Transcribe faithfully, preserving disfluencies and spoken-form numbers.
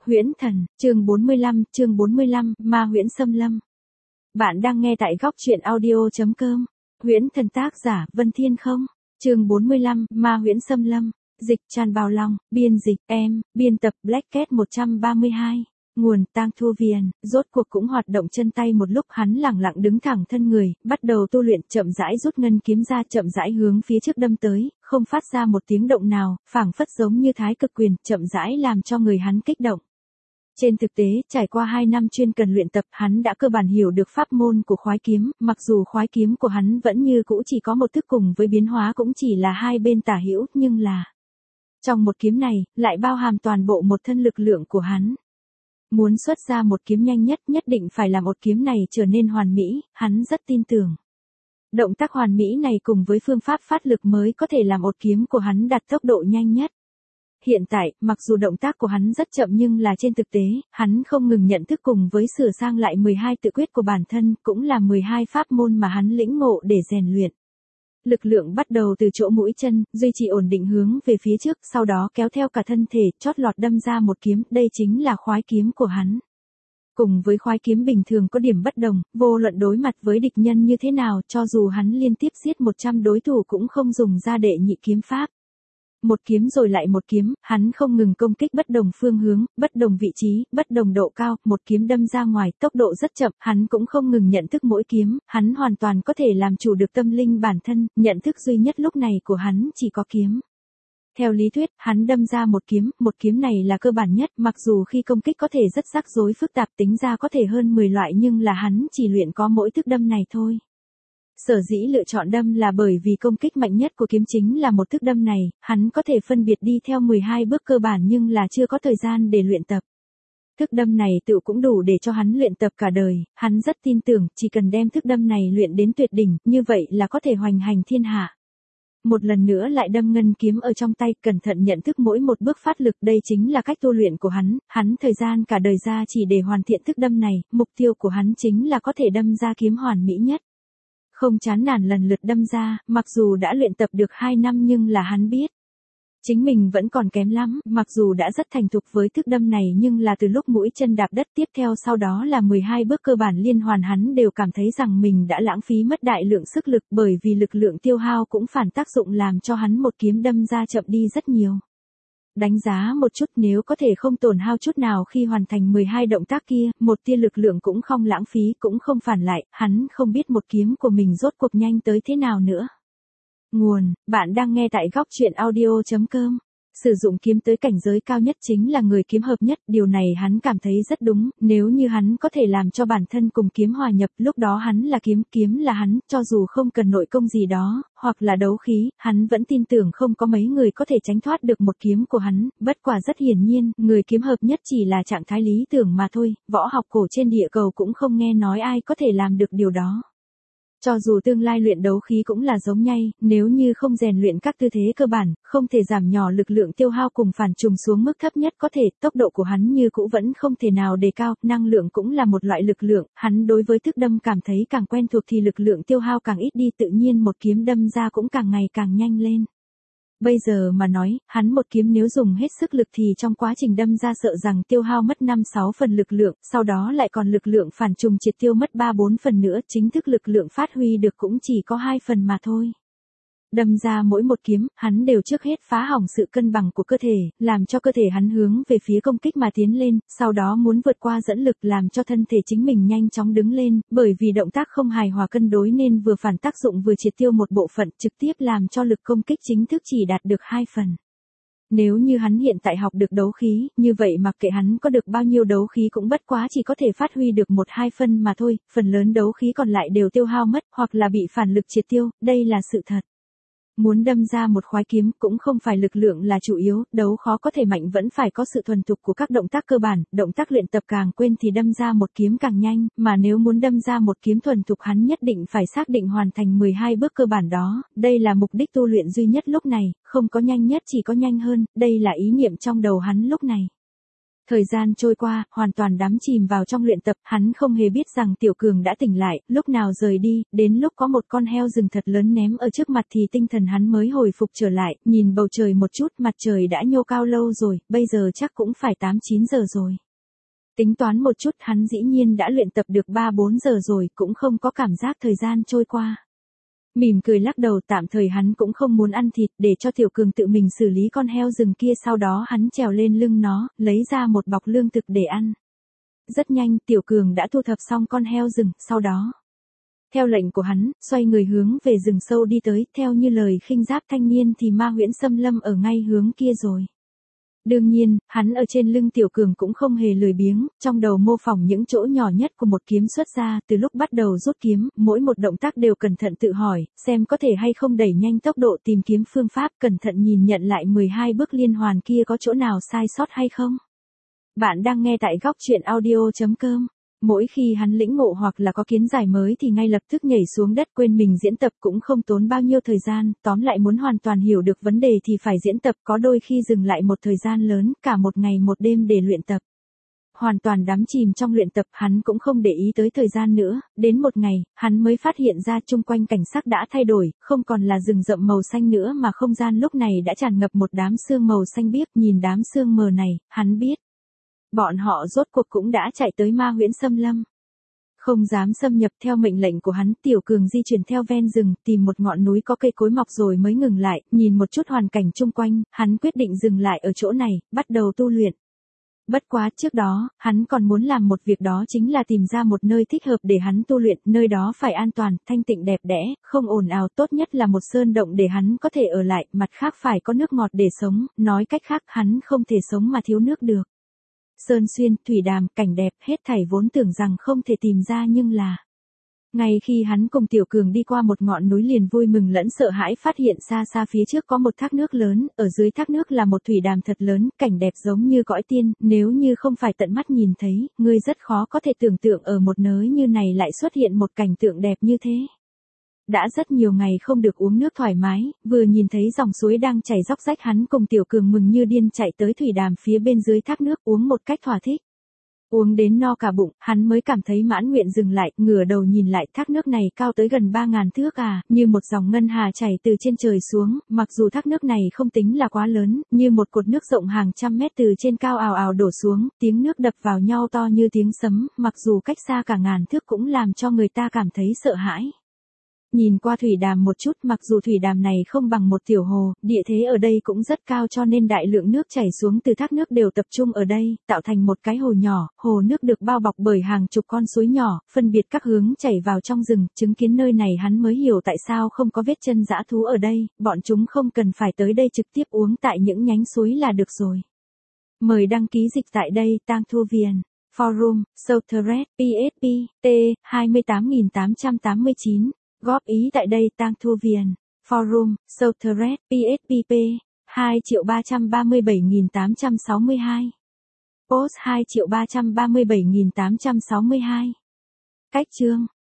Huyễn Thần, chương bốn mươi lăm, chương bốn mươi lăm, Ma Huyễn Xâm Lâm. Bạn đang nghe tại góc truyện audio chấm com. Huyễn Thần tác giả Vân Thiên Không. Chương bốn mươi lăm, Ma Huyễn Xâm Lâm. Dịch Tràn Bào Long, biên dịch em, biên tập Black Cat một trăm ba mươi hai. Nguồn Tang Thu Viền, rốt cuộc cũng hoạt động chân tay một lúc, hắn lẳng lặng đứng thẳng thân người, bắt đầu tu luyện, chậm rãi rút ngân kiếm ra, chậm rãi hướng phía trước đâm tới, không phát ra một tiếng động nào, phảng phất giống như Thái Cực Quyền, chậm rãi làm cho người hắn kích động. Trên thực tế, trải qua hai năm chuyên cần luyện tập, hắn đã cơ bản hiểu được pháp môn của khoái kiếm, mặc dù khoái kiếm của hắn vẫn như cũ chỉ có một thức, cùng với biến hóa cũng chỉ là hai bên tả hữu, nhưng là trong một kiếm này, lại bao hàm toàn bộ một thân lực lượng của hắn. Muốn xuất ra một kiếm nhanh nhất, nhất định phải làm một kiếm này trở nên hoàn mỹ, hắn rất tin tưởng. Động tác hoàn mỹ này cùng với phương pháp phát lực mới có thể làm một kiếm của hắn đạt tốc độ nhanh nhất. Hiện tại, mặc dù động tác của hắn rất chậm nhưng là trên thực tế, hắn không ngừng nhận thức cùng với sửa sang lại mười hai tự quyết của bản thân, cũng là mười hai pháp môn mà hắn lĩnh ngộ để rèn luyện. Lực lượng bắt đầu từ chỗ mũi chân, duy trì ổn định hướng về phía trước, sau đó kéo theo cả thân thể, chót lọt đâm ra một kiếm, đây chính là khoái kiếm của hắn. Cùng với khoái kiếm bình thường có điểm bất đồng, vô luận đối mặt với địch nhân như thế nào, cho dù hắn liên tiếp giết một trăm đối thủ cũng không dùng ra đệ nhị kiếm pháp. Một kiếm rồi lại một kiếm, hắn không ngừng công kích bất đồng phương hướng, bất đồng vị trí, bất đồng độ cao, một kiếm đâm ra ngoài, tốc độ rất chậm, hắn cũng không ngừng nhận thức mỗi kiếm, hắn hoàn toàn có thể làm chủ được tâm linh bản thân, nhận thức duy nhất lúc này của hắn chỉ có kiếm. Theo lý thuyết, hắn đâm ra một kiếm, một kiếm này là cơ bản nhất, mặc dù khi công kích có thể rất rắc rối phức tạp, tính ra có thể hơn mười loại, nhưng là hắn chỉ luyện có mỗi thức đâm này thôi. Sở dĩ lựa chọn đâm là bởi vì công kích mạnh nhất của kiếm chính là một thức đâm này, hắn có thể phân biệt đi theo mười hai bước cơ bản nhưng là chưa có thời gian để luyện tập. Thức đâm này tự cũng đủ để cho hắn luyện tập cả đời, hắn rất tin tưởng, chỉ cần đem thức đâm này luyện đến tuyệt đỉnh, như vậy là có thể hoành hành thiên hạ. Một lần nữa lại đâm ngân kiếm ở trong tay, cẩn thận nhận thức mỗi một bước phát lực, đây chính là cách tu luyện của hắn, hắn thời gian cả đời ra chỉ để hoàn thiện thức đâm này, mục tiêu của hắn chính là có thể đâm ra kiếm hoàn mỹ nhất. Không chán nản lần lượt đâm ra, mặc dù đã luyện tập được hai năm nhưng là hắn biết chính mình vẫn còn kém lắm, mặc dù đã rất thành thục với thức đâm này nhưng là từ lúc mũi chân đạp đất tiếp theo sau đó là mười hai bước cơ bản liên hoàn, hắn đều cảm thấy rằng mình đã lãng phí mất đại lượng sức lực, bởi vì lực lượng tiêu hao cũng phản tác dụng làm cho hắn một kiếm đâm ra chậm đi rất nhiều. Đánh giá một chút, nếu có thể không tổn hao chút nào khi hoàn thành mười hai động tác kia, một tia lực lượng cũng không lãng phí, cũng không phản lại, hắn không biết một kiếm của mình rốt cuộc nhanh tới thế nào nữa. Nguồn, bạn đang nghe tại góc truyện audio chấm com. Sử dụng kiếm tới cảnh giới cao nhất chính là người kiếm hợp nhất, điều này hắn cảm thấy rất đúng, nếu như hắn có thể làm cho bản thân cùng kiếm hòa nhập, lúc đó hắn là kiếm, kiếm là hắn, cho dù không cần nội công gì đó, hoặc là đấu khí, hắn vẫn tin tưởng không có mấy người có thể tránh thoát được một kiếm của hắn, bất quả rất hiển nhiên, người kiếm hợp nhất chỉ là trạng thái lý tưởng mà thôi, võ học cổ trên địa cầu cũng không nghe nói ai có thể làm được điều đó. Cho dù tương lai luyện đấu khí cũng là giống nhau, nếu như không rèn luyện các tư thế cơ bản, không thể giảm nhỏ lực lượng tiêu hao cùng phản trùng xuống mức thấp nhất có thể, tốc độ của hắn như cũ vẫn không thể nào đề cao, năng lượng cũng là một loại lực lượng, hắn đối với thức đâm cảm thấy càng quen thuộc thì lực lượng tiêu hao càng ít đi, tự nhiên một kiếm đâm ra cũng càng ngày càng nhanh lên. Bây giờ mà nói, hắn một kiếm nếu dùng hết sức lực thì trong quá trình đâm ra sợ rằng tiêu hao mất năm sáu phần lực lượng, sau đó lại còn lực lượng phản trùng triệt tiêu mất ba bốn phần nữa, chính thức lực lượng phát huy được cũng chỉ có hai phần mà thôi. Đâm ra mỗi một kiếm, hắn đều trước hết phá hỏng sự cân bằng của cơ thể, làm cho cơ thể hắn hướng về phía công kích mà tiến lên, sau đó muốn vượt qua dẫn lực làm cho thân thể chính mình nhanh chóng đứng lên, bởi vì động tác không hài hòa cân đối nên vừa phản tác dụng vừa triệt tiêu một bộ phận, trực tiếp làm cho lực công kích chính thức chỉ đạt được hai phần. Nếu như hắn hiện tại học được đấu khí, như vậy mặc kệ hắn có được bao nhiêu đấu khí cũng bất quá chỉ có thể phát huy được một hai phân mà thôi, phần lớn đấu khí còn lại đều tiêu hao mất, hoặc là bị phản lực triệt tiêu, đây là sự thật. Muốn đâm ra một khoái kiếm cũng không phải lực lượng là chủ yếu, đấu khó có thể mạnh vẫn phải có sự thuần thục của các động tác cơ bản, động tác luyện tập càng quên thì đâm ra một kiếm càng nhanh, mà nếu muốn đâm ra một kiếm thuần thục hắn nhất định phải xác định hoàn thành mười hai bước cơ bản đó, đây là mục đích tu luyện duy nhất lúc này, không có nhanh nhất chỉ có nhanh hơn, đây là ý niệm trong đầu hắn lúc này. Thời gian trôi qua, hoàn toàn đắm chìm vào trong luyện tập, hắn không hề biết rằng Tiểu Cường đã tỉnh lại, lúc nào rời đi, đến lúc có một con heo rừng thật lớn ném ở trước mặt thì tinh thần hắn mới hồi phục trở lại, nhìn bầu trời một chút, mặt trời đã nhô cao lâu rồi, bây giờ chắc cũng phải tám chín giờ rồi. Tính toán một chút, hắn dĩ nhiên đã luyện tập được ba bốn giờ rồi, cũng không có cảm giác thời gian trôi qua. Mỉm cười lắc đầu, tạm thời hắn cũng không muốn ăn thịt, để cho Tiểu Cường tự mình xử lý con heo rừng kia, sau đó hắn trèo lên lưng nó, lấy ra một bọc lương thực để ăn. Rất nhanh, Tiểu Cường đã thu thập xong con heo rừng, sau đó, theo lệnh của hắn, xoay người hướng về rừng sâu đi tới, theo như lời khinh giáp thanh niên thì Ma Huyễn Xâm Lâm ở ngay hướng kia rồi. Đương nhiên, hắn ở trên lưng Tiểu Cường cũng không hề lười biếng, trong đầu mô phỏng những chỗ nhỏ nhất của một kiếm xuất ra, từ lúc bắt đầu rút kiếm, mỗi một động tác đều cẩn thận tự hỏi, xem có thể hay không đẩy nhanh tốc độ tìm kiếm phương pháp, cẩn thận nhìn nhận lại mười hai bước liên hoàn kia có chỗ nào sai sót hay không. Bạn đang nghe tại góc truyện audio chấm com. Mỗi khi hắn lĩnh ngộ hoặc là có kiến giải mới thì ngay lập tức nhảy xuống đất quên mình diễn tập, cũng không tốn bao nhiêu thời gian, tóm lại muốn hoàn toàn hiểu được vấn đề thì phải diễn tập, có đôi khi dừng lại một thời gian lớn, cả một ngày một đêm để luyện tập. Hoàn toàn đắm chìm trong luyện tập, hắn cũng không để ý tới thời gian nữa, đến một ngày, hắn mới phát hiện ra chung quanh cảnh sắc đã thay đổi, không còn là rừng rậm màu xanh nữa mà không gian lúc này đã tràn ngập một đám sương màu xanh biếc, nhìn đám sương mờ này, hắn biết. Bọn họ rốt cuộc cũng đã chạy tới Ma Huyễn Xâm Lâm. Không dám xâm nhập, theo mệnh lệnh của hắn, Tiểu Cường di chuyển theo ven rừng, tìm một ngọn núi có cây cối mọc rồi mới ngừng lại, nhìn một chút hoàn cảnh chung quanh, hắn quyết định dừng lại ở chỗ này, bắt đầu tu luyện. Bất quá, trước đó, hắn còn muốn làm một việc, đó chính là tìm ra một nơi thích hợp để hắn tu luyện, nơi đó phải an toàn, thanh tịnh đẹp đẽ, không ồn ào, tốt nhất là một sơn động để hắn có thể ở lại, mặt khác phải có nước ngọt để sống, nói cách khác hắn không thể sống mà thiếu nước được. Sơn xuyên, thủy đàm, cảnh đẹp, hết thảy vốn tưởng rằng không thể tìm ra nhưng là. Ngay khi hắn cùng Tiểu Cường đi qua một ngọn núi liền vui mừng lẫn sợ hãi phát hiện xa xa phía trước có một thác nước lớn, ở dưới thác nước là một thủy đàm thật lớn, cảnh đẹp giống như cõi tiên, nếu như không phải tận mắt nhìn thấy, ngươi rất khó có thể tưởng tượng ở một nơi như này lại xuất hiện một cảnh tượng đẹp như thế. Đã rất nhiều ngày không được uống nước thoải mái, vừa nhìn thấy dòng suối đang chảy róc rách, hắn cùng Tiểu Cường mừng như điên chạy tới thủy đàm phía bên dưới thác nước uống một cách thỏa thích. Uống đến no cả bụng, hắn mới cảm thấy mãn nguyện, dừng lại, ngửa đầu nhìn lại, thác nước này cao tới gần ba ngàn thước à, như một dòng ngân hà chảy từ trên trời xuống, mặc dù thác nước này không tính là quá lớn, như một cột nước rộng hàng trăm mét từ trên cao ào ào đổ xuống, tiếng nước đập vào nhau to như tiếng sấm, mặc dù cách xa cả ngàn thước cũng làm cho người ta cảm thấy sợ hãi. Nhìn qua thủy đàm một chút, mặc dù thủy đàm này không bằng một tiểu hồ, địa thế ở đây cũng rất cao cho nên đại lượng nước chảy xuống từ thác nước đều tập trung ở đây, tạo thành một cái hồ nhỏ, hồ nước được bao bọc bởi hàng chục con suối nhỏ, phân biệt các hướng chảy vào trong rừng, chứng kiến nơi này hắn mới hiểu tại sao không có vết chân dã thú ở đây, bọn chúng không cần phải tới đây trực tiếp uống tại những nhánh suối là được rồi. Mời đăng ký dịch tại đây, Tang Thu Viền. Forum, Southred, pê ét pê, T, hai tám tám tám chín. Góp ý tại đây, Tang Thu Viền. Forum, Southred, pê ét pê P, hai triệu ba trăm ba mươi bảy nghìn tám trăm sáu mươi hai. Post hai triệu ba trăm ba mươi bảy nghìn tám trăm sáu mươi hai. Cách chương.